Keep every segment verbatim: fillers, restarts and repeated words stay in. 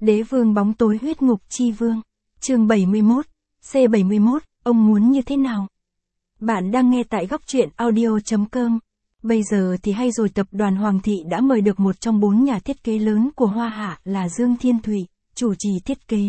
Đế vương bóng tối huyết ngục chi vương. Chương bảy mươi mốt, C bảy mươi mốt, ông muốn như thế nào? Bạn đang nghe tại góc truyện audio chấm com. Bây giờ thì hay rồi, tập đoàn Hoàng Thị đã mời được một trong bốn nhà thiết kế lớn của Hoa Hạ là Dương Thiên Thụy, chủ trì thiết kế.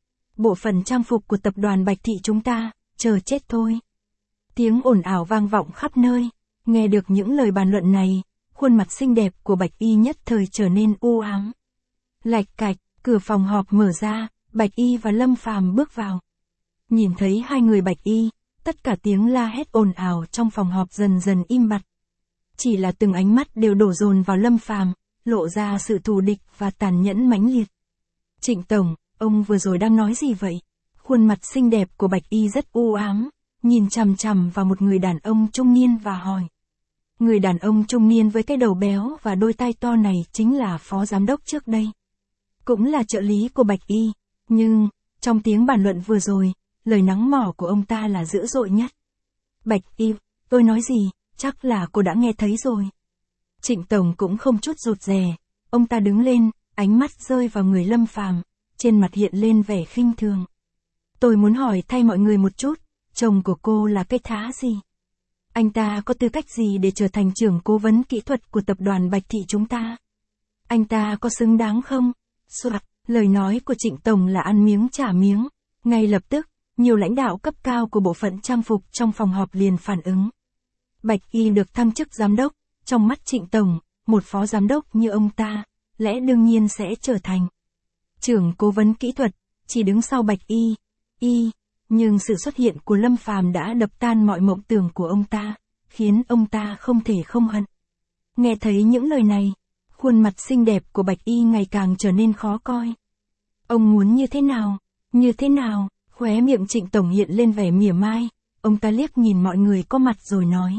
Bộ phận trang phục của tập đoàn Bạch Thị chúng ta, chờ chết thôi. Tiếng ồn ào vang vọng khắp nơi, nghe được những lời bàn luận này, khuôn mặt xinh đẹp của Bạch Y nhất thời trở nên u ám. Lạch cạch, cửa phòng họp mở ra, Bạch Y và Lâm Phàm bước vào. Nhìn thấy hai người Bạch Y, tất cả tiếng la hét ồn ào trong phòng họp dần dần im bặt. Chỉ là từng ánh mắt đều đổ dồn vào Lâm Phàm, lộ ra sự thù địch và tàn nhẫn mãnh liệt. Trịnh Tổng, ông vừa rồi đang nói gì vậy? Khuôn mặt xinh đẹp của Bạch Y rất u ám, nhìn chằm chằm vào một người đàn ông trung niên và hỏi. Người đàn ông trung niên với cái đầu béo và đôi tai to này chính là phó giám đốc trước đây. Cũng là trợ lý của Bạch Y, nhưng, trong tiếng bàn luận vừa rồi, lời nắng mỏ của ông ta là dữ dội nhất. Bạch Y, tôi nói gì, chắc là cô đã nghe thấy rồi. Trịnh Tổng cũng không chút rụt rè, ông ta đứng lên, ánh mắt rơi vào người Lâm Phàm, trên mặt hiện lên vẻ khinh thường. Tôi muốn hỏi thay mọi người một chút, chồng của cô là cái thá gì? Anh ta có tư cách gì để trở thành trưởng cố vấn kỹ thuật của tập đoàn Bạch Thị chúng ta? Anh ta có xứng đáng không? Soạt, lời nói của Trịnh Tổng là ăn miếng trả miếng. Ngay lập tức, nhiều lãnh đạo cấp cao của bộ phận trang phục trong phòng họp liền phản ứng. Bạch Y được thăng chức giám đốc, trong mắt Trịnh Tổng, một phó giám đốc như ông ta, lẽ đương nhiên sẽ trở thành trưởng cố vấn kỹ thuật, chỉ đứng sau Bạch Y. Y, nhưng sự xuất hiện của Lâm Phàm đã đập tan mọi mộng tưởng của ông ta, khiến ông ta không thể không hận. Nghe thấy những lời này, khuôn mặt xinh đẹp của Bạch Y ngày càng trở nên khó coi. Ông muốn như thế nào? Như thế nào? Khóe miệng Trịnh Tổng hiện lên vẻ mỉa mai, ông ta liếc nhìn mọi người có mặt rồi nói.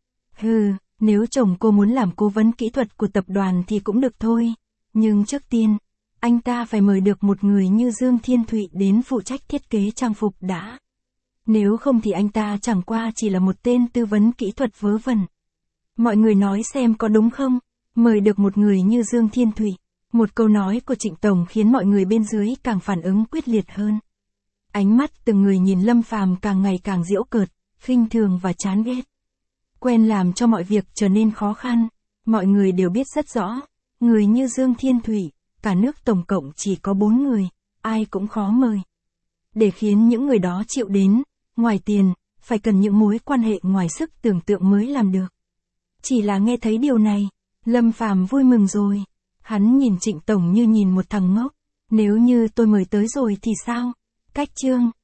Hừ, nếu chồng cô muốn làm cố vấn kỹ thuật của tập đoàn thì cũng được thôi, nhưng trước tiên, anh ta phải mời được một người như Dương Thiên Thụy đến phụ trách thiết kế trang phục đã. Nếu không thì anh ta chẳng qua chỉ là một tên tư vấn kỹ thuật vớ vẩn. Mọi người nói xem có đúng không? Mời được một người như Dương Thiên Thụy. Một câu nói của Trịnh Tổng khiến mọi người bên dưới càng phản ứng quyết liệt hơn. Ánh mắt từng người nhìn Lâm Phàm càng ngày càng giễu cợt, khinh thường và chán ghét. Quen làm cho mọi việc trở nên khó khăn, mọi người đều biết rất rõ, người như Dương Thiên Thụy, cả nước tổng cộng chỉ có bốn người, ai cũng khó mời. Để khiến những người đó chịu đến, ngoài tiền, phải cần những mối quan hệ ngoài sức tưởng tượng mới làm được. Chỉ là nghe thấy điều này, Lâm Phàm vui mừng rồi. Hắn nhìn Trịnh Tổng như nhìn một thằng ngốc. Nếu như tôi mời tới rồi thì sao? Cách chương.